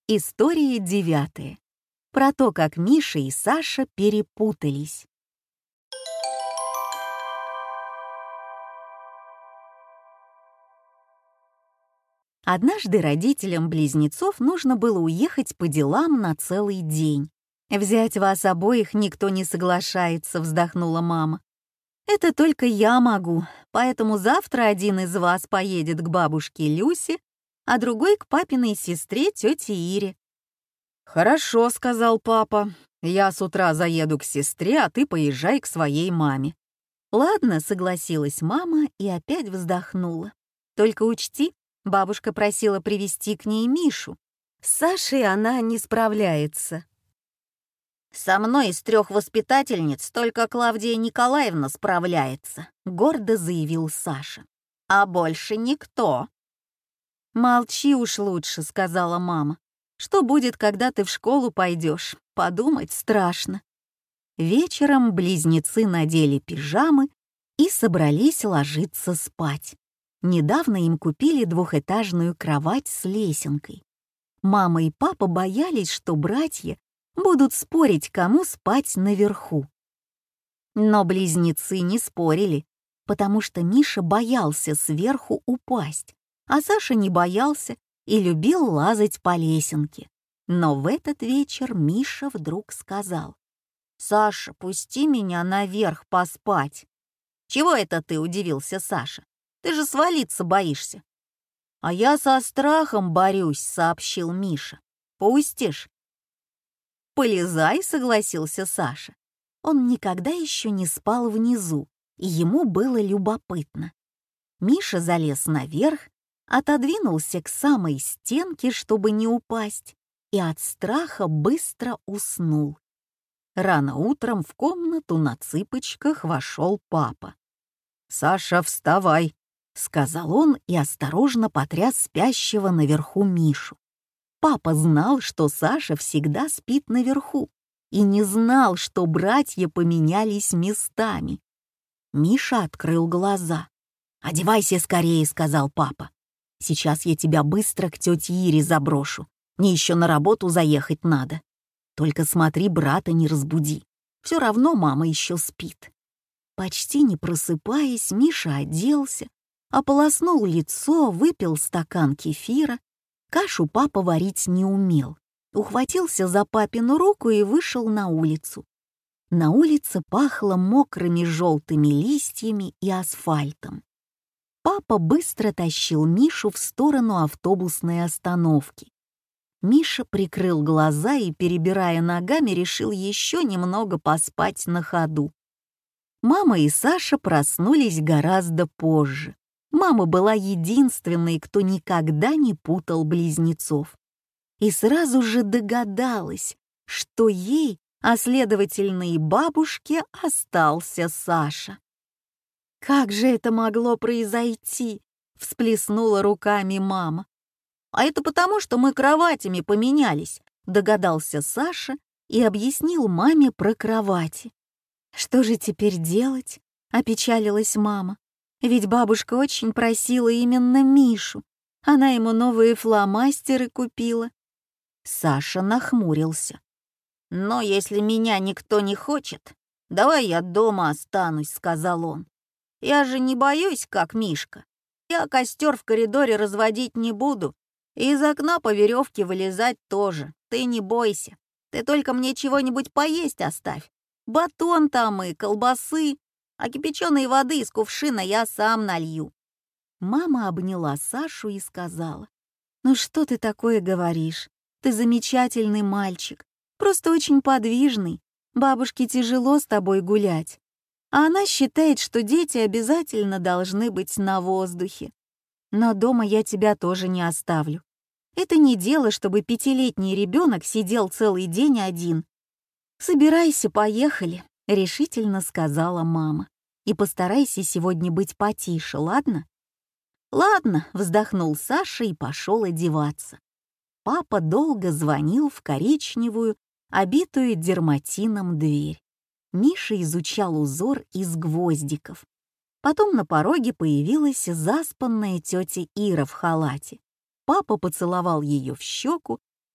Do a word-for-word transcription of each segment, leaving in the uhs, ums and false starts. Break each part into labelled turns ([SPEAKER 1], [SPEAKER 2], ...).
[SPEAKER 1] История девятая. Про то, как Миша и Саша перепутались. Однажды родителям близнецов нужно было уехать по делам на целый день. «Взять вас обоих никто не соглашается», — вздохнула мама. «Это только я могу, поэтому завтра один из вас поедет к бабушке Люсе, а другой к папиной сестре тете Ире». «Хорошо», — сказал папа. «Я с утра заеду к сестре, а ты поезжай к своей маме». «Ладно», — согласилась мама и опять вздохнула. «Только учти, бабушка просила привезти к ней Мишу. С Сашей она не справляется».
[SPEAKER 2] «Со мной из трех воспитательниц только Клавдия Николаевна справляется», — гордо заявил Саша. «А больше никто».
[SPEAKER 1] «Молчи уж лучше», — сказала мама. «Что будет, когда ты в школу пойдешь? Подумать страшно». Вечером близнецы надели пижамы и собрались ложиться спать. Недавно им купили двухэтажную кровать с лесенкой. Мама и папа боялись, что братья будут спорить, кому спать наверху. Но близнецы не спорили, потому что Миша боялся сверху упасть, а Саша не боялся и любил лазать по лесенке. Но в этот вечер Миша вдруг сказал: «Саша, пусти меня наверх поспать».
[SPEAKER 2] «Чего это ты?» — удивился Саша. «Ты же свалиться боишься».
[SPEAKER 1] «А я со страхом борюсь», — сообщил Миша. «Пустишь?» «Полезай», — согласился Саша. Он никогда еще не спал внизу, и ему было любопытно. Миша залез наверх, отодвинулся к самой стенке, чтобы не упасть, и от страха быстро уснул. Рано утром в комнату на цыпочках вошел папа. «Саша, вставай», — сказал он и осторожно потряс спящего наверху Мишу. Папа знал, что Саша всегда спит наверху, и не знал, что братья поменялись местами. Миша открыл глаза. «Одевайся скорее», — сказал папа. «Сейчас я тебя быстро к тете Ире заброшу. Мне еще на работу заехать надо. Только смотри, брата не разбуди. Все равно мама еще спит». Почти не просыпаясь, Миша оделся, ополоснул лицо, выпил стакан кефира. Кашу папа варить не умел. Ухватился за папину руку и вышел на улицу. На улице пахло мокрыми желтыми листьями и асфальтом. Папа быстро тащил Мишу в сторону автобусной остановки. Миша прикрыл глаза и, перебирая ногами, решил еще немного поспать на ходу. Мама и Саша проснулись гораздо позже. Мама была единственной, кто никогда не путал близнецов. И сразу же догадалась, что ей, а следовательно и бабушке, остался Саша. «Как же это могло произойти?» — всплеснула руками мама.
[SPEAKER 2] «А это потому, что мы кроватями поменялись»,
[SPEAKER 1] — догадался Саша и объяснил маме про кровати. «Что же теперь делать?» — опечалилась мама. «Ведь бабушка очень просила именно Мишу. Она ему новые фломастеры купила». Саша нахмурился.
[SPEAKER 2] «Но если меня никто не хочет, давай я дома останусь», — сказал он. «Я же не боюсь, как Мишка. Я костер в коридоре разводить не буду, и из окна по веревке вылезать тоже. Ты не бойся. Ты только мне чего-нибудь поесть оставь. Батон там и колбасы, а кипяченой воды из кувшина я сам налью».
[SPEAKER 1] Мама обняла Сашу и сказала: «Ну что ты такое говоришь? Ты замечательный мальчик, просто очень подвижный. Бабушке тяжело с тобой гулять. А она считает, что дети обязательно должны быть на воздухе. Но дома я тебя тоже не оставлю. Это не дело, чтобы пятилетний ребенок сидел целый день один. Собирайся, поехали», — решительно сказала мама. «И постарайся сегодня быть потише, ладно?» «Ладно», — вздохнул Саша и пошел одеваться. Папа долго звонил в коричневую, обитую дерматином дверь. Миша изучал узор из гвоздиков. Потом на пороге появилась заспанная тетя Ира в халате. Папа поцеловал ее в щеку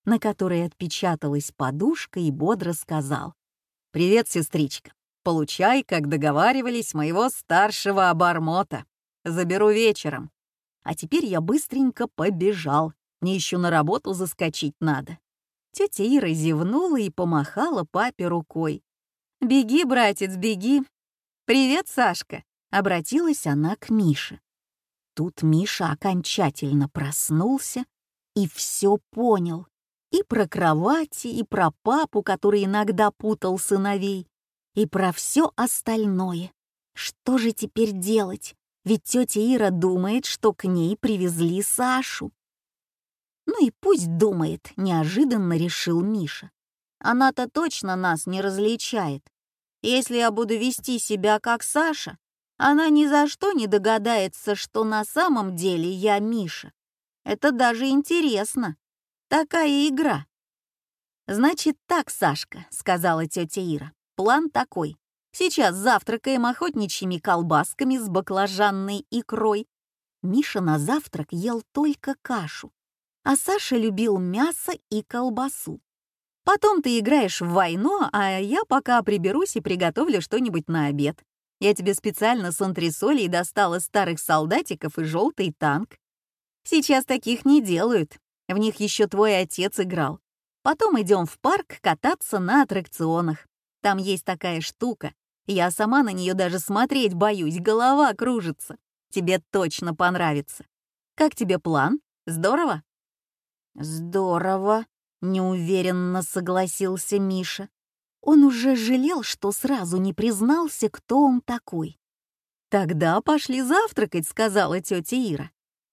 [SPEAKER 1] на которой отпечаталась подушка, и бодро сказал: «Привет, сестричка. Получай, как договаривались, моего старшего обормота. Заберу вечером. А теперь я быстренько побежал. Мне еще на работу заскочить надо». Тетя Ира зевнула и помахала папе рукой. «Беги, братец, беги. Привет, Сашка», — обратилась она к Мише. Тут Миша окончательно проснулся и все понял. И про кровати, и про папу, который иногда путал сыновей, и про все остальное. Что же теперь делать? Ведь тетя Ира думает, что к ней привезли Сашу. «Ну и пусть думает», — неожиданно решил Миша. «Она-то точно нас не различает. Если я буду вести себя как Саша, она ни за что не догадается, что на самом деле я Миша. Это даже интересно. Такая игра». «Значит так, Сашка», — сказала тетя Ира. «План такой. Сейчас завтракаем охотничьими колбасками с баклажанной икрой». Миша на завтрак ел только кашу, а Саша любил мясо и колбасу. «Потом ты играешь в войну, а я пока приберусь и приготовлю что-нибудь на обед. Я тебе специально с антресолей достала старых солдатиков и желтый танк. Сейчас таких не делают, в них еще твой отец играл. Потом идем в парк кататься на аттракционах. Там есть такая штука. Я сама на нее даже смотреть боюсь, голова кружится. Тебе точно понравится. Как тебе план? Здорово?» «Здорово», — неуверенно согласился Миша. Он уже жалел, что сразу не признался, кто он такой. «Тогда пошли завтракать», — сказала тетя Ира.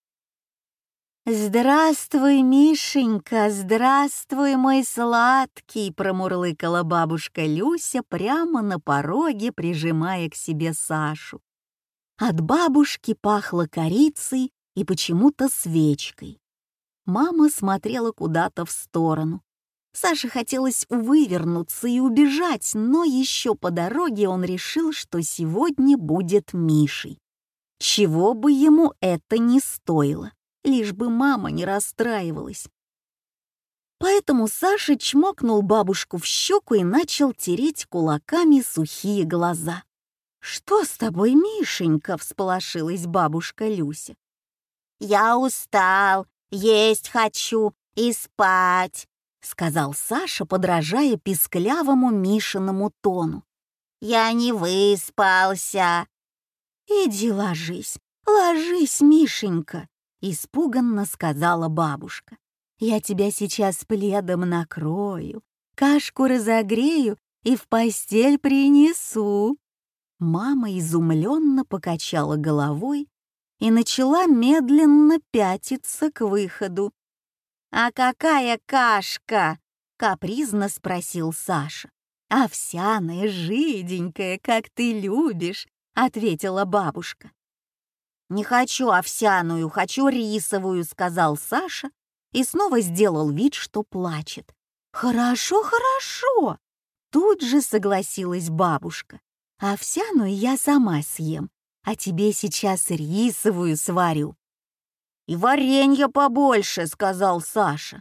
[SPEAKER 1] «Здравствуй, Мишенька, здравствуй, мой сладкий», — промурлыкала бабушка Люся прямо на пороге, прижимая к себе Сашу. От бабушки пахло корицей и почему-то свечкой. Мама смотрела куда-то в сторону. Саше хотелось вывернуться и убежать, но еще по дороге он решил, что сегодня будет Мишей. Чего бы ему это ни стоило, лишь бы мама не расстраивалась. Поэтому Саша чмокнул бабушку в щеку и начал тереть кулаками сухие глаза. «Что с тобой, Мишенька?» — всполошилась бабушка Люся. «Я устал, есть хочу и спать», — сказал Саша, подражая писклявому Мишиному тону. «Я не выспался». «Иди ложись, ложись, Мишенька», — испуганно сказала бабушка. «Я тебя сейчас пледом накрою, кашку разогрею и в постель принесу». Мама изумленно покачала головой и начала медленно пятиться к выходу. «А какая кашка?» — капризно спросил Саша. «Овсяная, жиденькая, как ты любишь», — ответила бабушка. «Не хочу овсяную, хочу рисовую», — сказал Саша и снова сделал вид, что плачет. «Хорошо, хорошо», — тут же согласилась бабушка. «Овсяную я сама съем, а тебе сейчас рисовую сварю». «И варенья побольше», — сказал Саша.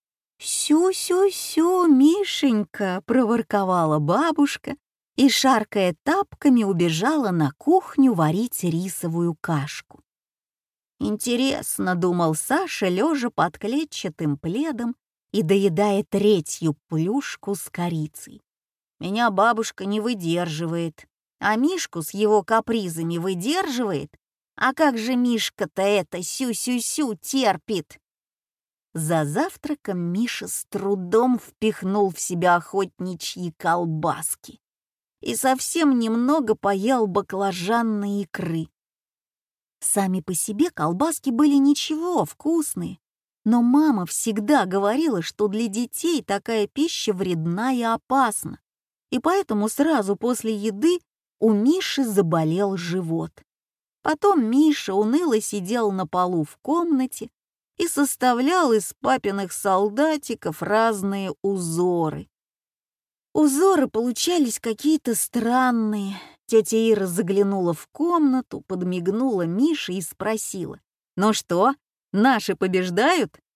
[SPEAKER 1] «Сю-сю-сю, Мишенька», — проворковала бабушка и, шаркая тапками, убежала на кухню варить рисовую кашку. «Интересно», — думал Саша, лежа под клетчатым пледом и доедая третью плюшку с корицей. «Меня бабушка не выдерживает, а Мишку с его капризами выдерживает. А как же Мишка-то это сю-сю-сю терпит?» За завтраком Миша с трудом впихнул в себя охотничьи колбаски и совсем немного поел баклажанной икры. Сами по себе колбаски были ничего, вкусные, но мама всегда говорила, что для детей такая пища вредна и опасна, и поэтому сразу после еды у Миши заболел живот. Потом Миша уныло сидел на полу в комнате и составлял из папиных солдатиков разные узоры. Узоры получались какие-то странные. Тетя Ира заглянула в комнату, подмигнула Мише и спросила: «Ну что, наши побеждают?»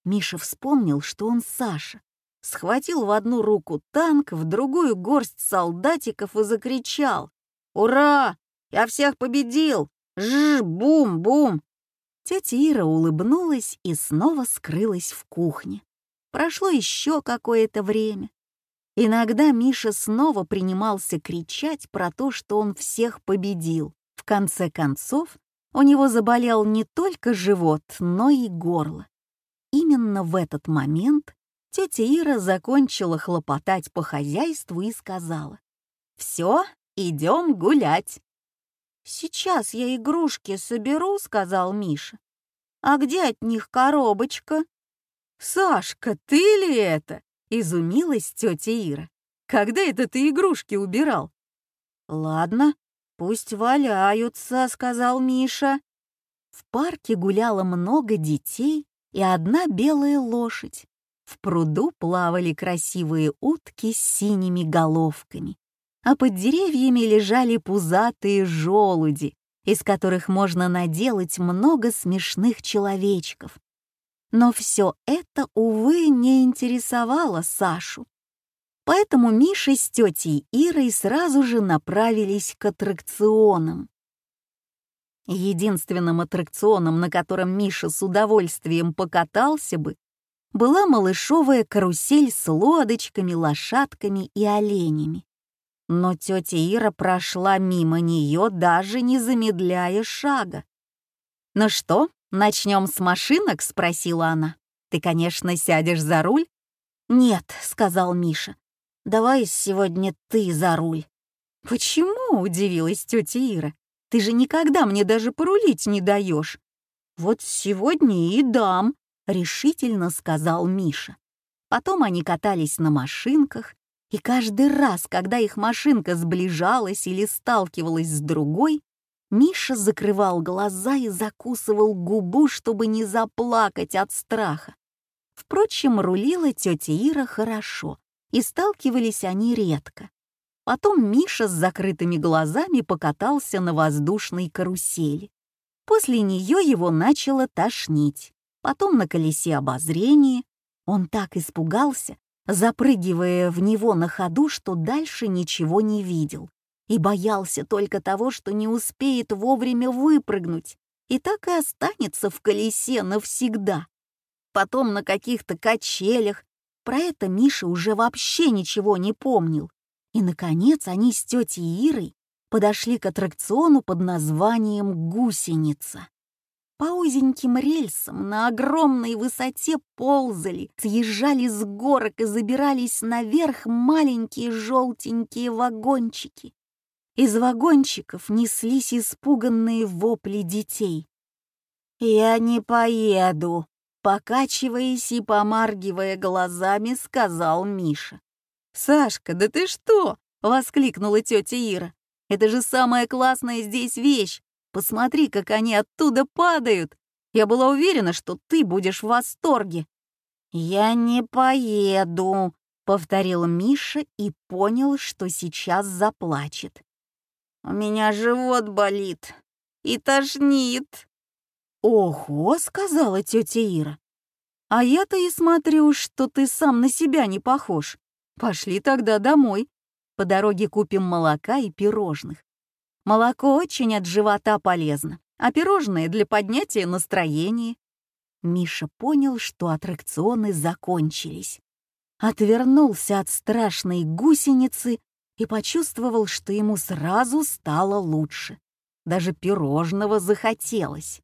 [SPEAKER 1] Миша вспомнил, что он Саша. Схватил в одну руку танк, в другую горсть солдатиков и закричал: «Ура! Я всех победил! Жж-бум-бум!» Тетя Ира улыбнулась и снова скрылась в кухне. Прошло еще какое-то время. Иногда Миша снова принимался кричать про то, что он всех победил. В конце концов, у него заболел не только живот, но и горло. Именно в этот момент тетя Ира закончила хлопотать по хозяйству и сказала: «Все, идем гулять». «Сейчас я игрушки соберу», — сказал Миша. «А где от них коробочка?» «Сашка, ты ли это?» — изумилась тетя Ира. «Когда это ты игрушки убирал?» «Ладно, пусть валяются», — сказал Миша. В парке гуляло много детей и одна белая лошадь. В пруду плавали красивые утки с синими головками, а под деревьями лежали пузатые желуди, из которых можно наделать много смешных человечков. Но все это, увы, не интересовало Сашу. Поэтому Миша с тетей Ирой сразу же направились к аттракционам. Единственным аттракционом, на котором Миша с удовольствием покатался бы, была малышовая карусель с лодочками, лошадками и оленями. Но тетя Ира прошла мимо нее, даже не замедляя шага. «Ну что, начнем с машинок?» — спросила она. «Ты, конечно, сядешь за руль?» «Нет», — сказал Миша. «Давай сегодня ты за руль». «Почему?» — удивилась тетя Ира. «Ты же никогда мне даже порулить не даешь». «Вот сегодня и дам», — решительно сказал Миша. Потом они катались на машинках, и каждый раз, когда их машинка сближалась или сталкивалась с другой, Миша закрывал глаза и закусывал губу, чтобы не заплакать от страха. Впрочем, рулила тетя Ира хорошо, и сталкивались они редко. Потом Миша с закрытыми глазами покатался на воздушной карусели. После нее его начало тошнить. Потом на колесе обозрения. Он так испугался, запрыгивая в него на ходу, что дальше ничего не видел. И боялся только того, что не успеет вовремя выпрыгнуть, и так и останется в колесе навсегда. Потом на каких-то качелях. Про это Миша уже вообще ничего не помнил. И, наконец, они с тетей Ирой подошли к аттракциону под названием «Гусеница». По узеньким рельсам на огромной высоте ползали, съезжали с горок и забирались наверх маленькие желтенькие вагончики. Из вагончиков неслись испуганные вопли детей. «Я не поеду», — покачиваясь и помаргивая глазами, сказал Миша. «Сашка, да ты что?» — воскликнула тетя Ира. «Это же самая классная здесь вещь! Посмотри, как они оттуда падают! Я была уверена, что ты будешь в восторге!» «Я не поеду», — повторил Миша и понял, что сейчас заплачет. «У меня живот болит и тошнит». «Ого», — сказала тетя Ира. «А я-то и смотрю, что ты сам на себя не похож. Пошли тогда домой. По дороге купим молока и пирожных. Молоко очень от живота полезно, а пирожные для поднятия настроения». Миша понял, что аттракционы закончились. Отвернулся от страшной гусеницы и почувствовал, что ему сразу стало лучше. Даже пирожного захотелось.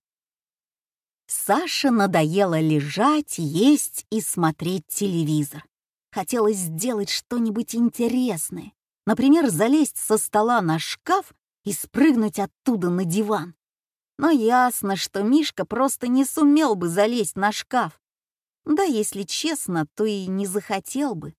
[SPEAKER 1] Саше надоело лежать, есть и смотреть телевизор. Хотелось сделать что-нибудь интересное. Например, залезть со стола на шкаф и спрыгнуть оттуда на диван. Но ясно, что Мишка просто не сумел бы залезть на шкаф. Да, если честно, то и не захотел бы.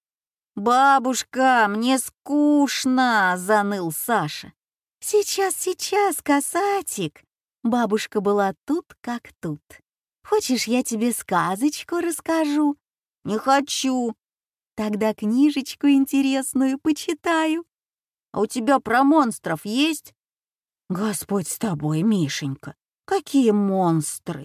[SPEAKER 1] «Бабушка, мне скучно!» — заныл Саша. «Сейчас, сейчас, касатик!» Бабушка была тут как тут. «Хочешь, я тебе сказочку расскажу?» «Не хочу!» «Тогда книжечку интересную почитаю». «А у тебя про монстров есть?» «Господь с тобой, Мишенька! Какие монстры!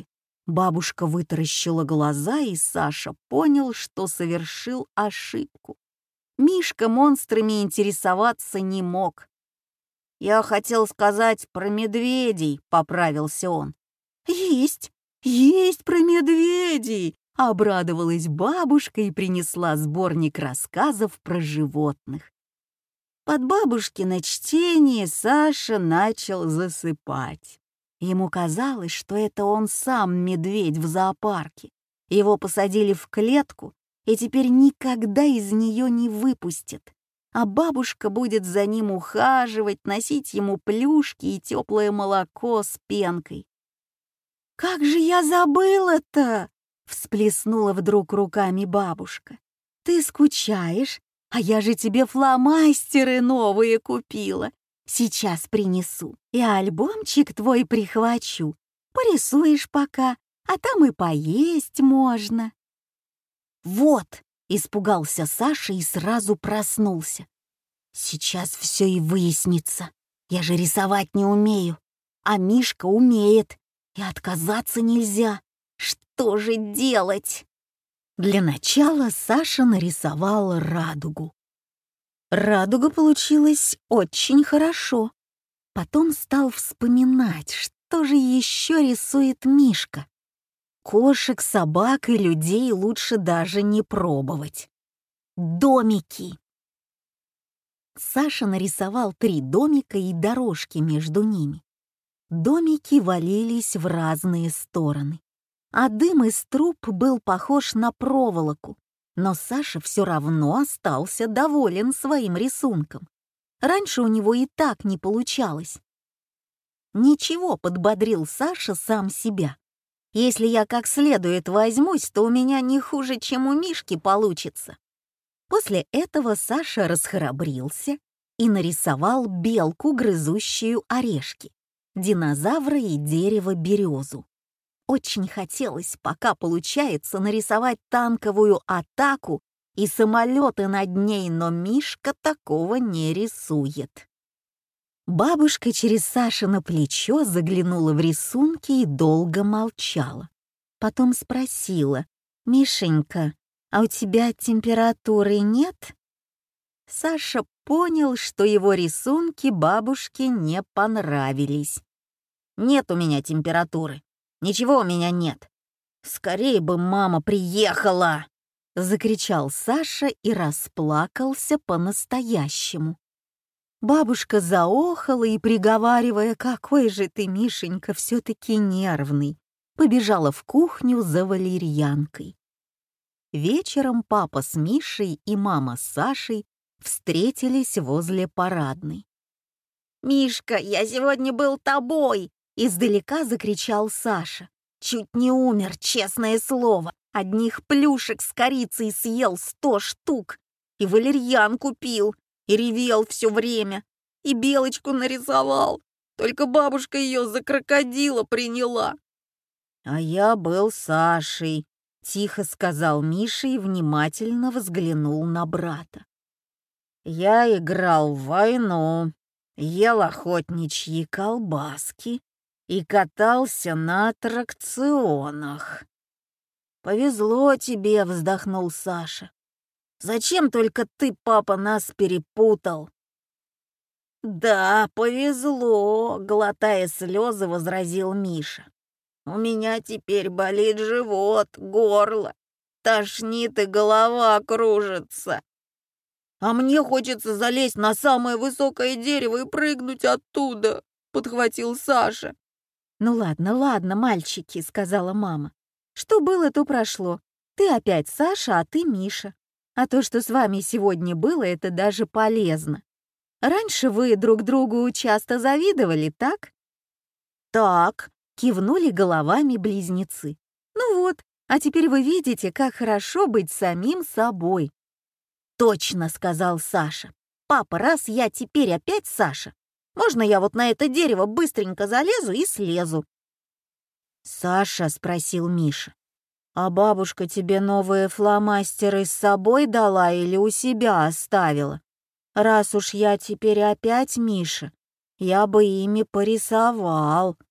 [SPEAKER 1] Бабушка вытаращила глаза, и Саша понял, что совершил ошибку. Мишка монстрами интересоваться не мог. «Я хотел сказать про медведей», — поправился он. «Есть, есть про медведей!» — обрадовалась бабушка и принесла сборник рассказов про животных. Под бабушкино чтение Саша начал засыпать. Ему казалось, что это он сам медведь в зоопарке. Его посадили в клетку и теперь никогда из нее не выпустят. А бабушка будет за ним ухаживать, носить ему плюшки и теплое молоко с пенкой. «Как же я забыла-то!» — всплеснула вдруг руками бабушка. «Ты скучаешь? А я же тебе фломастеры новые купила. Сейчас принесу и альбомчик твой прихвачу. Порисуешь пока, а там и поесть можно». «Вот!» — испугался Саша и сразу проснулся. «Сейчас все и выяснится. Я же рисовать не умею, а Мишка умеет, и отказаться нельзя. Что же делать?» Для начала Саша нарисовал радугу. Радуга получилась очень хорошо. Потом стал вспоминать, что же еще рисует Мишка. Кошек, собак и людей лучше даже не пробовать. Домики. Саша нарисовал три домика и дорожки между ними. Домики валились в разные стороны, а дым из труб был похож на проволоку, но Саша все равно остался доволен своим рисунком. Раньше у него и так не получалось. «Ничего», — подбодрил Саша сам себя. «Если я как следует возьмусь, то у меня не хуже, чем у Мишки получится». После этого Саша расхрабрился и нарисовал белку, грызущую орешки, динозавра и дерево-березу. Очень хотелось, пока получается, нарисовать танковую атаку и самолеты над ней, но Мишка такого не рисует. Бабушка через Сашино плечо заглянула в рисунки и долго молчала. Потом спросила: «Мишенька, а у тебя температуры нет?» Саша понял, что его рисунки бабушке не понравились. «Нет у меня температуры. Ничего у меня нет. Скорее бы мама приехала!» — закричал Саша и расплакался по-настоящему. Бабушка заохала и, приговаривая: «Какой же ты, Мишенька, все-таки нервный», побежала в кухню за валерьянкой. Вечером папа с Мишей и мама с Сашей встретились возле парадной. «Мишка, я сегодня был тобой!» — издалека закричал Саша. «Чуть не умер, честное слово. Одних плюшек с корицей съел сто штук. И валерьян купил, и ревел все время. И белочку нарисовал. Только бабушка ее за крокодила приняла». «А я был Сашей», — тихо сказал Миша и внимательно взглянул на брата. «Я играл в войну, ел охотничьи колбаски и катался на аттракционах». «Повезло тебе», — вздохнул Саша. «Зачем только ты, папа, нас перепутал?» «Да, повезло», — глотая слезы, возразил Миша. «У меня теперь болит живот, горло, тошнит и голова кружится. А мне хочется залезть на самое высокое дерево и прыгнуть оттуда», — подхватил Саша. «Ну ладно, ладно, мальчики», — сказала мама. «Что было, то прошло. Ты опять Саша, а ты Миша. А то, что с вами сегодня было, это даже полезно. Раньше вы друг другу часто завидовали, так?» «Так», — кивнули головами близнецы. «Ну вот, а теперь вы видите, как хорошо быть самим собой». «Точно», — сказал Саша. «Папа, раз я теперь опять Саша, можно я вот на это дерево быстренько залезу и слезу?» «Саша», — спросил Миша, «а бабушка тебе новые фломастеры с собой дала или у себя оставила? Раз уж я теперь опять Миша, я бы ими порисовал».